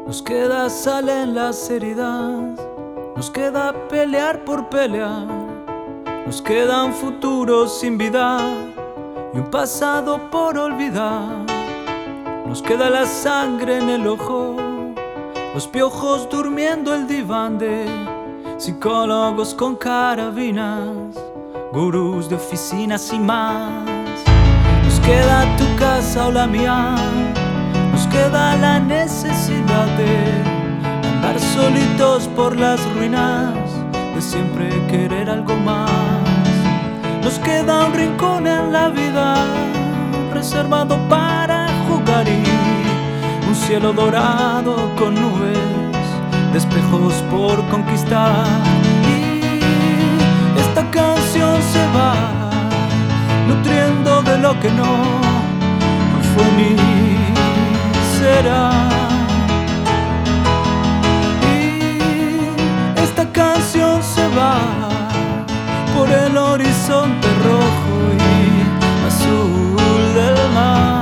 Nos queda sal en las heridas, nos queda pelear por pelear, nos queda un futuro sin vida y un pasado por olvidar. Nos queda la sangre en el ojo, los piojos durmiendo el diván de psicólogos con carabinas, gurús de oficinas y más. Nos queda tu casa o la mía, nos queda la necesidad de andar solitos por las ruinas, de siempre querer algo más. Nos queda un rincón en la vida reservado para jugar y un cielo dorado con nubes de espejos por conquistar. Y esta canción se va nutriendo de lo que no fue ni será. Y esta canción se va por el horizonte rojo y azul del mar.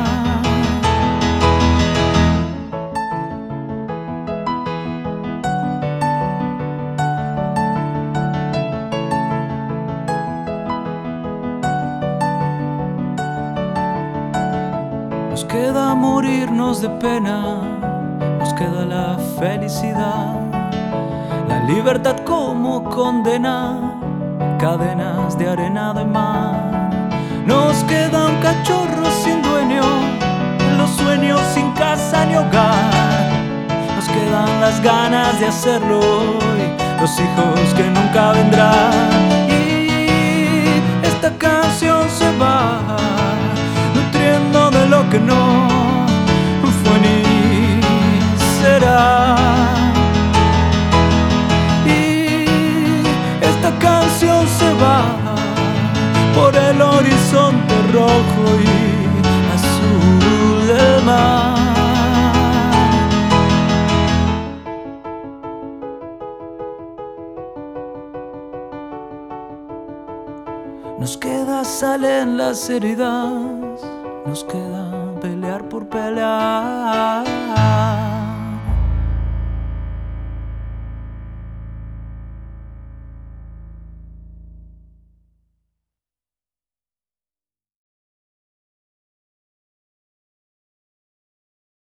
Nos queda morirnos de pena, nos queda la felicidad, la libertad como condena, cadenas de arena de mar. Nos queda un cachorro sin dueño, los sueños sin casa ni hogar. Nos quedan las ganas de hacerlo y los hijos que nunca vendrán. Y esta canción se va nutriendo de lo que no fue ni será. Y esta canción se va por el horizonte rojo y azul del mar. Nos queda sal en las heridas, nos queda pelear por pelear.